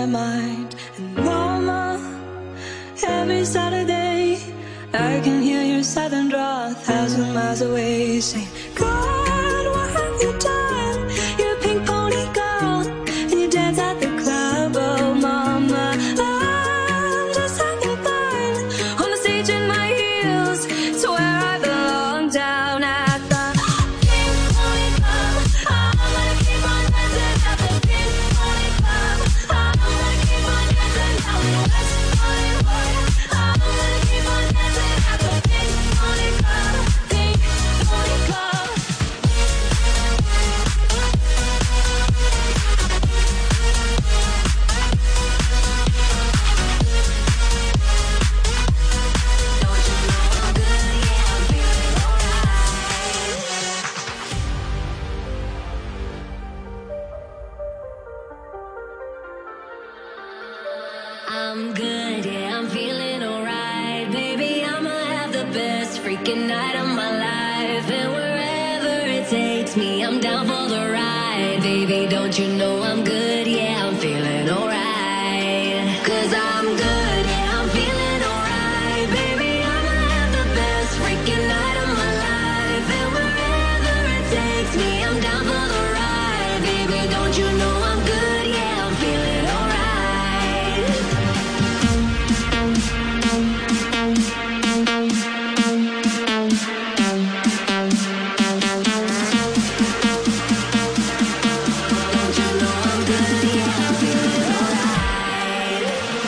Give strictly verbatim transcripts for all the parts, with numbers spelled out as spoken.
mind. And mama, every Saturday I can hear your southern drawl a thousand miles away, saying, God, what have you done? You're a pink pony girl, and you dance at the club. Oh mama, I'm just having fun on the stage in my heels. It's where I belong, down at the pink pony club. I'm gonna keep on dancing at the pink pony club. I'm gonna keep on dancing down in West Hollywood. I'm gonna keep on dancing at the pink pony club, pink pony club. Don't you know I'm good? Yeah, I'm feeling alright. I'm good, yeah, I'm feeling alright. Baby, I'ma have the best freaking night of my life. And wherever it takes me, I'm down for the ride. Baby, don't you know I'm good? Yeah, I'm feeling alright. Cause I'm good, yeah, I'm feeling alright. Baby, I'ma have the best freaking night of my life. And wherever it takes me, I'm down for the ride. Baby, don't you know I'm good? Yeah, I'm feeling alright. Don't you know I'm good? Yeah, I'm feeling alright.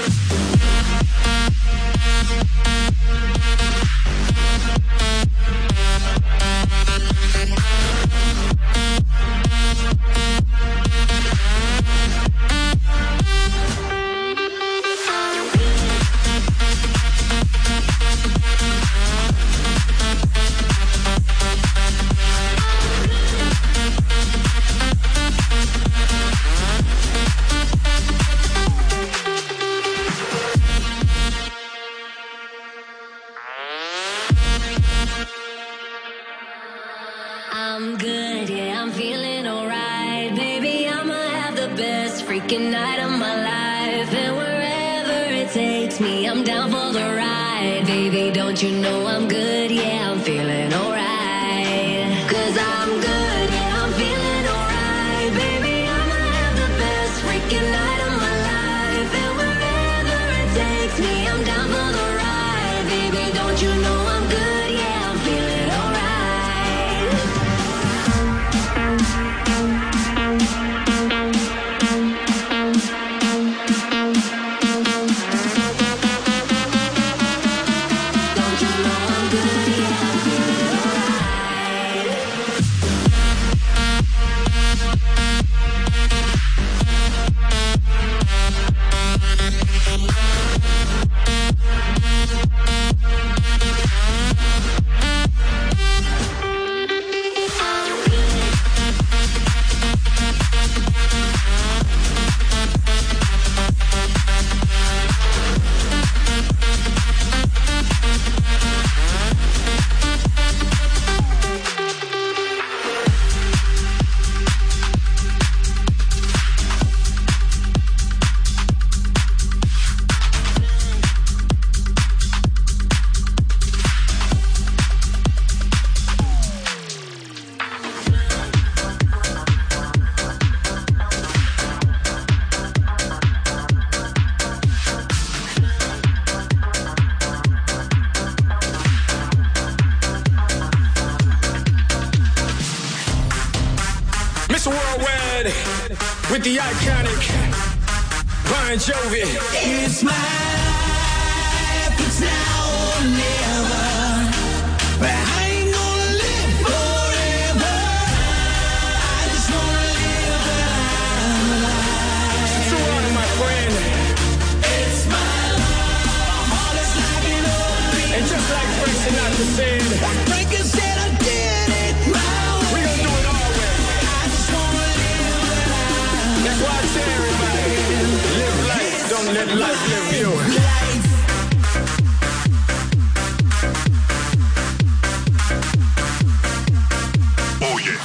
I'm good, yeah, I'm feeling alright. Baby, I'ma have the best freaking night of my life. And wherever it takes me, I'm down for the ride. Baby, don't you know I'm good? Yeah, I'm feeling alright. Cause I'm good, yeah, I'm feeling alright. Baby, I'ma have the best freaking night of my life. And wherever it takes me, I'm down for the ride. Baby, don't you know I'm good? Yeah, I'm feeling alright. Don't you know I'm good? Yeah, I'm feeling Mister Worldwide with the iconic Bon Jovi. It's my life, it's now or never. But I ain't gonna live forever. I just wanna live when I'm alive. So on, my friend. It's my love, my heart is like an open beat. And just like Frank Sinatra said, Frankie said I did it my way. we gonna do it our way. I just wanna live when I'm That's why I tell everybody, live life, don't let life live you. life. Oh yeah.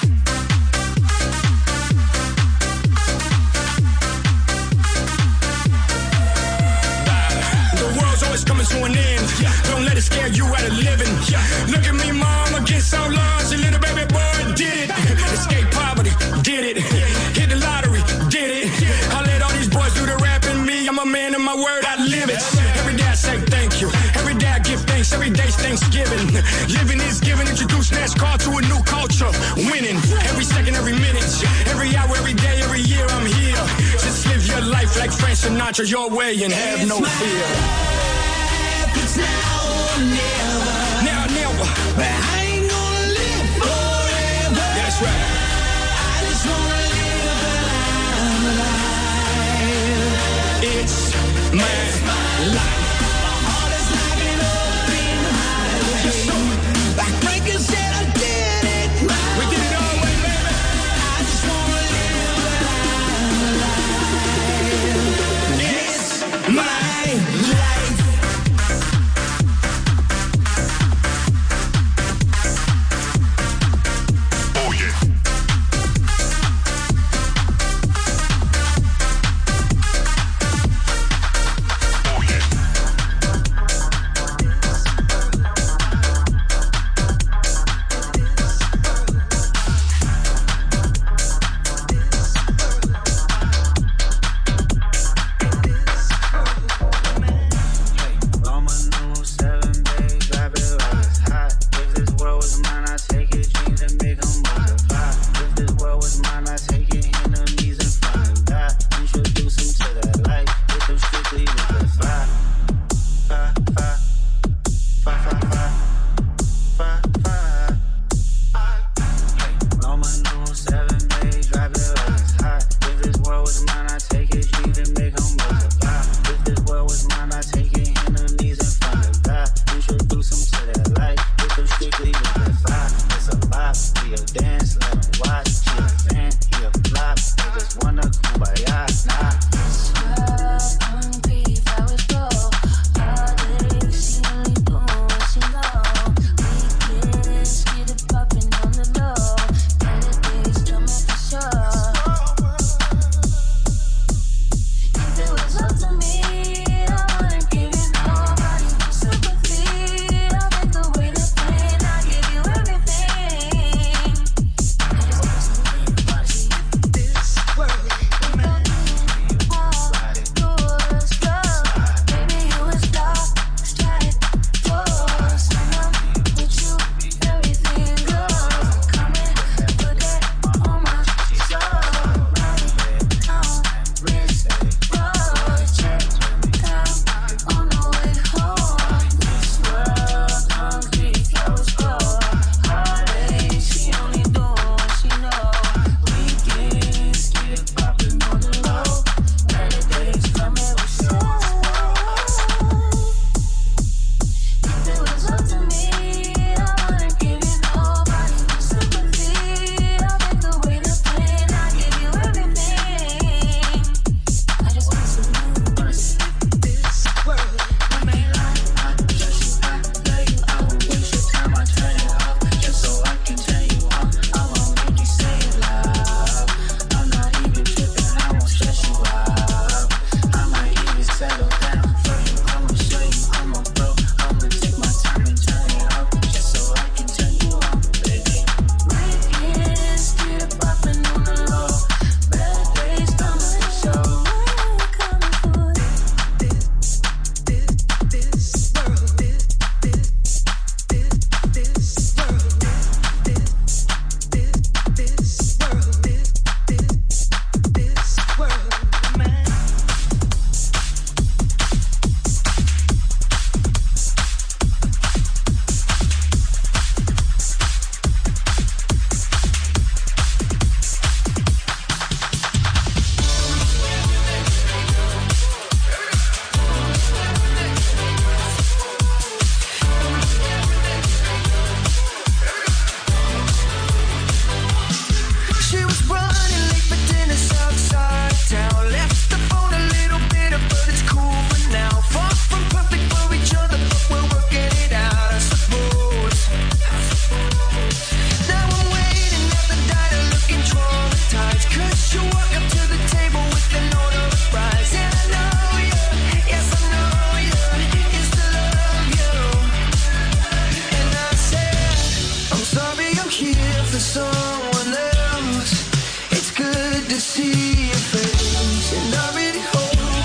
living. Living is giving. Introduce NASCAR to a new culture. Winning every second, every minute, every hour, every day, every year. I'm here. Just live your life like Frank Sinatra, your way, and have It's no my fear. life, it's now or never. Now, never. But I ain't gonna live forever. That's right. I just wanna live the life. It's my It's my life. My heart is like an open highway. Like Franklin said, I did it my We did it all way, baby. I just wanna live the life. It's my life. Oh yeah. Oh yeah. I'm a new seven, babe, drop it like it's hot. If this world was mine, I'd take it, dreams and make them multiply. If this world was mine, I'd take it, enemies in front of God. Introduce them to that life, hit them strictly with the fire. Fire, fire, fire, fire, fire, fire, fire. I'm a new seven, babe, drop it like it's hot. If this world was mine, I'd take it, dreams and make them multiply. If this world was mine, I'd take it, enemies in front of God. Introduce them to that life, hit them strictly with the fire. It's a bop, we a dance, let them watch. She a fan, he a flop, they just wanna kumbaya, nah.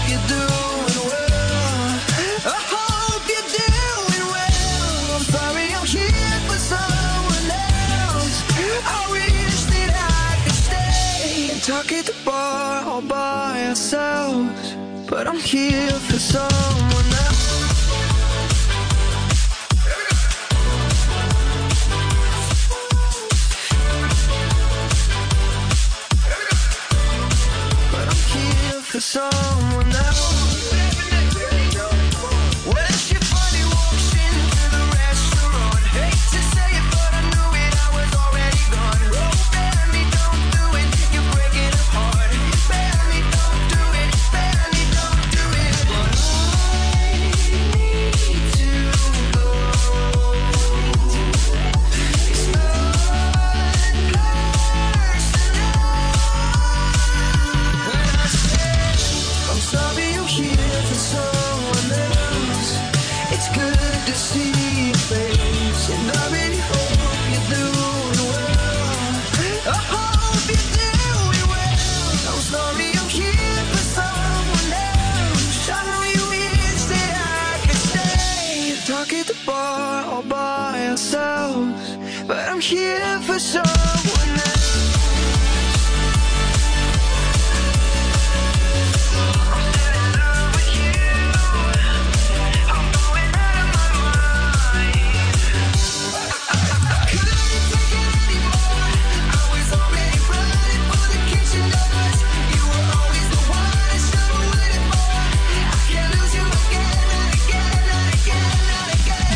Sorry, Talk at the bar all by ourselves, but I'm here for someone else. But I'm here for someone else. Well, she finally walks into the restaurant. Hate to say it, but I knew it, I was already gone. Oh, Barry, don't do it, you're breaking her heart. Barry, don't do it, Barry, don't do it. But I need to go. It's unpersonal. When I said, I'm sorry I'm here for someone else. It's good to see your face, and I really hope you're doing well. I hope you're doing well. I'm sorry I'm here for someone else. I know you wish that I could stay. Talk at the bar all by ourselves, but I'm here for someone else. I'm still in love with you. I'm going out of my mind. Couldn't take it anymore. I was already running for the kitchen doors. You were always the one I should have waited for. I can't lose you again and again and again and again.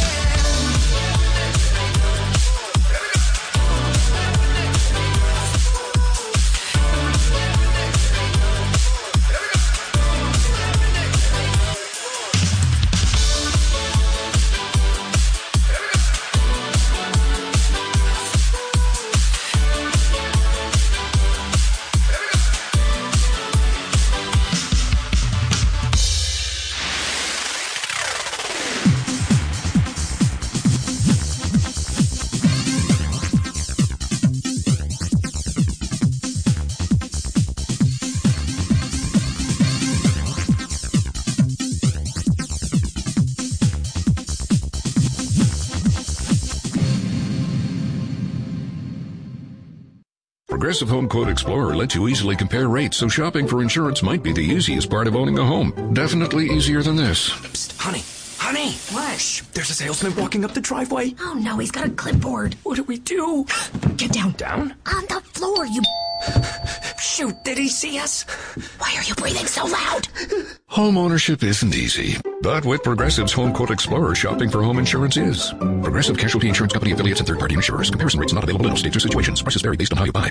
Progressive Home Quote Explorer lets you easily compare rates, so shopping for insurance might be the easiest part of owning a home. Definitely easier than this. Psst, honey, honey. What? Shh, there's a salesman walking up the driveway. Oh no, he's got a clipboard. What do we do? Get down. Down? On the floor, you... Shoot, did he see us? Why are you breathing so loud? Home ownership isn't easy, but with Progressive's Home Quote Explorer, shopping for home insurance is. Progressive Casualty Insurance Company affiliates and third-party insurers. Comparison rates not available in all states or situations. Prices vary based on how you buy.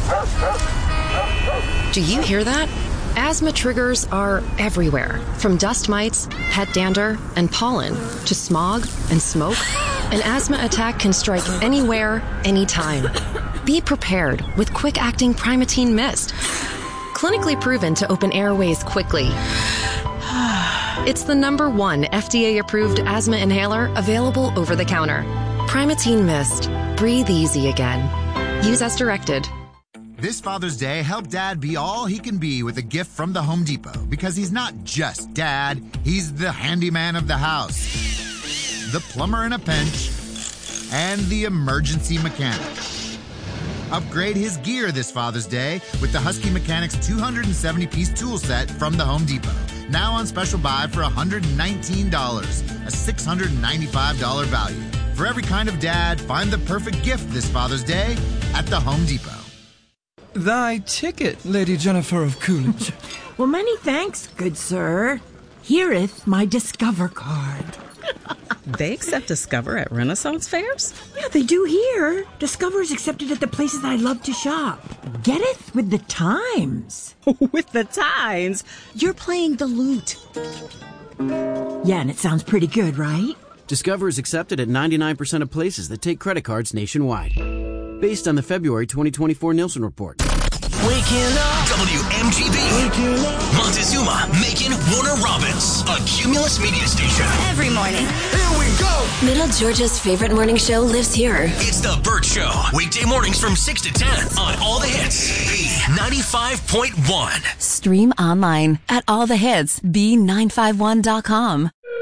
Do you hear that? Asthma triggers are everywhere, from dust mites, pet dander, and pollen, to smog and smoke. An asthma attack can strike anywhere, anytime. Be prepared with quick-acting Primatene Mist. Clinically proven to open airways quickly. It's the number one F D A-approved asthma inhaler available over the counter. Primatene Mist. Breathe easy again. Use as directed. This Father's Day, help Dad be all he can be with a gift from the Home Depot, because he's not just Dad, he's the handyman of the house, the plumber in a pinch, and the emergency mechanic. Upgrade his gear this Father's Day with the Husky Mechanics two hundred seventy piece tool set from the Home Depot. Now on special buy for one hundred nineteen dollars, a six hundred ninety-five dollars value. For every kind of dad, find the perfect gift this Father's Day at the Home Depot. Thy ticket, Lady Jennifer of Coolidge. Well, many thanks, good sir. Hereeth my Discover card. They accept Discover at Renaissance fairs? Yeah, they do here. Discover is accepted at the places I love to shop. Getteth with the times. With the times? You're playing the lute. Yeah, and it sounds pretty good, right? Discover is accepted at ninety-nine percent of places that take credit cards nationwide. Based on the February twenty twenty-four Nielsen report. Waking up. W M G B. Waking up. Montezuma, Macon, Warner Robins. A Cumulus media station. Every morning. Here we go. Middle Georgia's favorite morning show lives here. It's The Burt Show. Weekday mornings from six to ten on All the Hits. B ninety-five point one. Stream online at all the hits b nine five one dot com.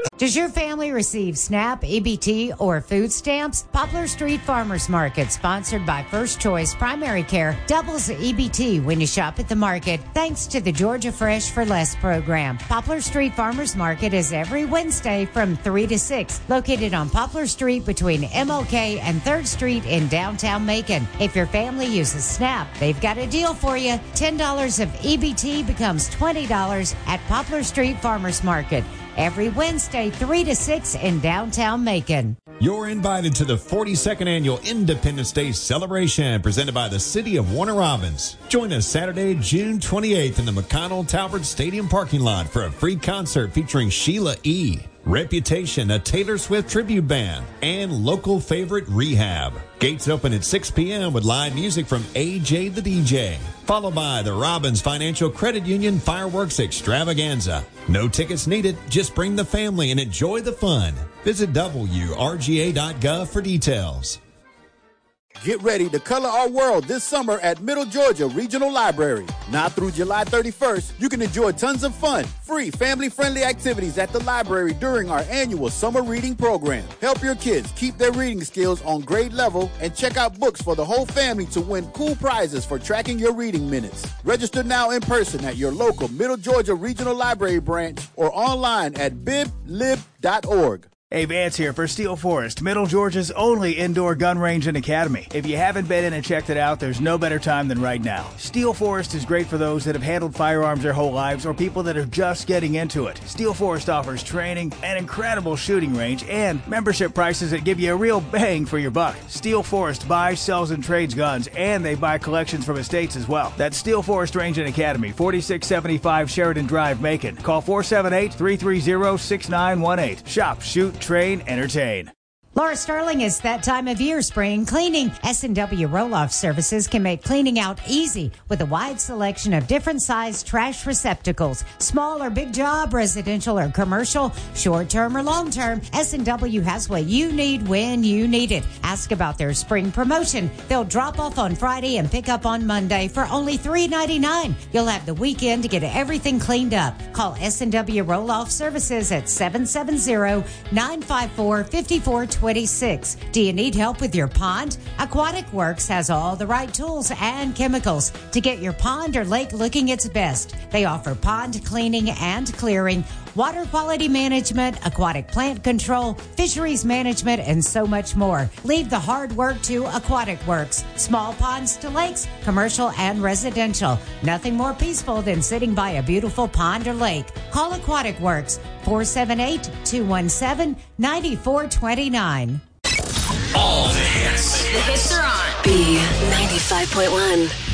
Does your family receive SNAP, E B T, or food stamps? Poplar Street Farmers Market, sponsored by First Choice Primary Care, doubles E B T when you shop at the market, thanks to the Georgia Fresh for Less program. Poplar Street Farmers Market is every Wednesday from three to six, located on Poplar Street between M L K and third Street in downtown Macon. If your family uses SNAP, they've got a deal for you. ten dollars of E B T becomes twenty dollars at Poplar Street Farmers Market. Every Wednesday, three to six in downtown Macon. You're invited to the forty-second Annual Independence Day Celebration presented by the City of Warner Robins. Join us Saturday, June twenty-eighth in the McConnell Talbert Stadium parking lot for a free concert featuring Sheila E., Reputation, a Taylor Swift tribute band, and local favorite Rehab. Gates open at six p.m. with live music from A J the D J, followed by the Robbins Financial Credit Union Fireworks Extravaganza. No tickets needed, just bring the family and enjoy the fun. Visit W R G A dot gov for details. Get ready to color our world this summer at Middle Georgia Regional Library. Now through July thirty-first, you can enjoy tons of fun, free, family-friendly activities at the library during our annual summer reading program. Help your kids keep their reading skills on grade level and check out books for the whole family to win cool prizes for tracking your reading minutes. Register now in person at your local Middle Georgia Regional Library branch or online at bib lib dot org. Hey, Vance here for Steel Forest, Middle Georgia's only indoor gun range and academy. If you haven't been in and checked it out, there's no better time than right now. Steel Forest is great for those that have handled firearms their whole lives or people that are just getting into it. Steel Forest offers training, an incredible shooting range, and membership prices that give you a real bang for your buck. Steel Forest buys, sells, and trades guns, and they buy collections from estates as well. That's Steel Forest Range and Academy, forty-six seventy-five Sheridan Drive, Macon. Call four seven eight, three three zero, six nine one eight. Shop, shoot, train, entertain. Laura Sterling, it's that time of year, spring cleaning. S and W Roll-Off Services can make cleaning out easy with a wide selection of different sized trash receptacles. Small or big job, residential or commercial, short-term or long-term, S and W has what you need when you need it. Ask about their spring promotion. They'll drop off on Friday and pick up on Monday for only three ninety-nine. You'll have the weekend to get everything cleaned up. Call S and W Roll-Off Services at seven seven zero, nine five four, five four two six. Do you need help with your pond? Aquatic Works has all the right tools and chemicals to get your pond or lake looking its best. They offer pond cleaning and clearing, water quality management, aquatic plant control, fisheries management, and so much more. Leave the hard work to Aquatic Works. Small ponds to lakes, commercial and residential. Nothing more peaceful than sitting by a beautiful pond or lake. Call Aquatic Works, four seven eight, two one seven, nine four two nine. All the hits. The hits are on. B ninety-five point one.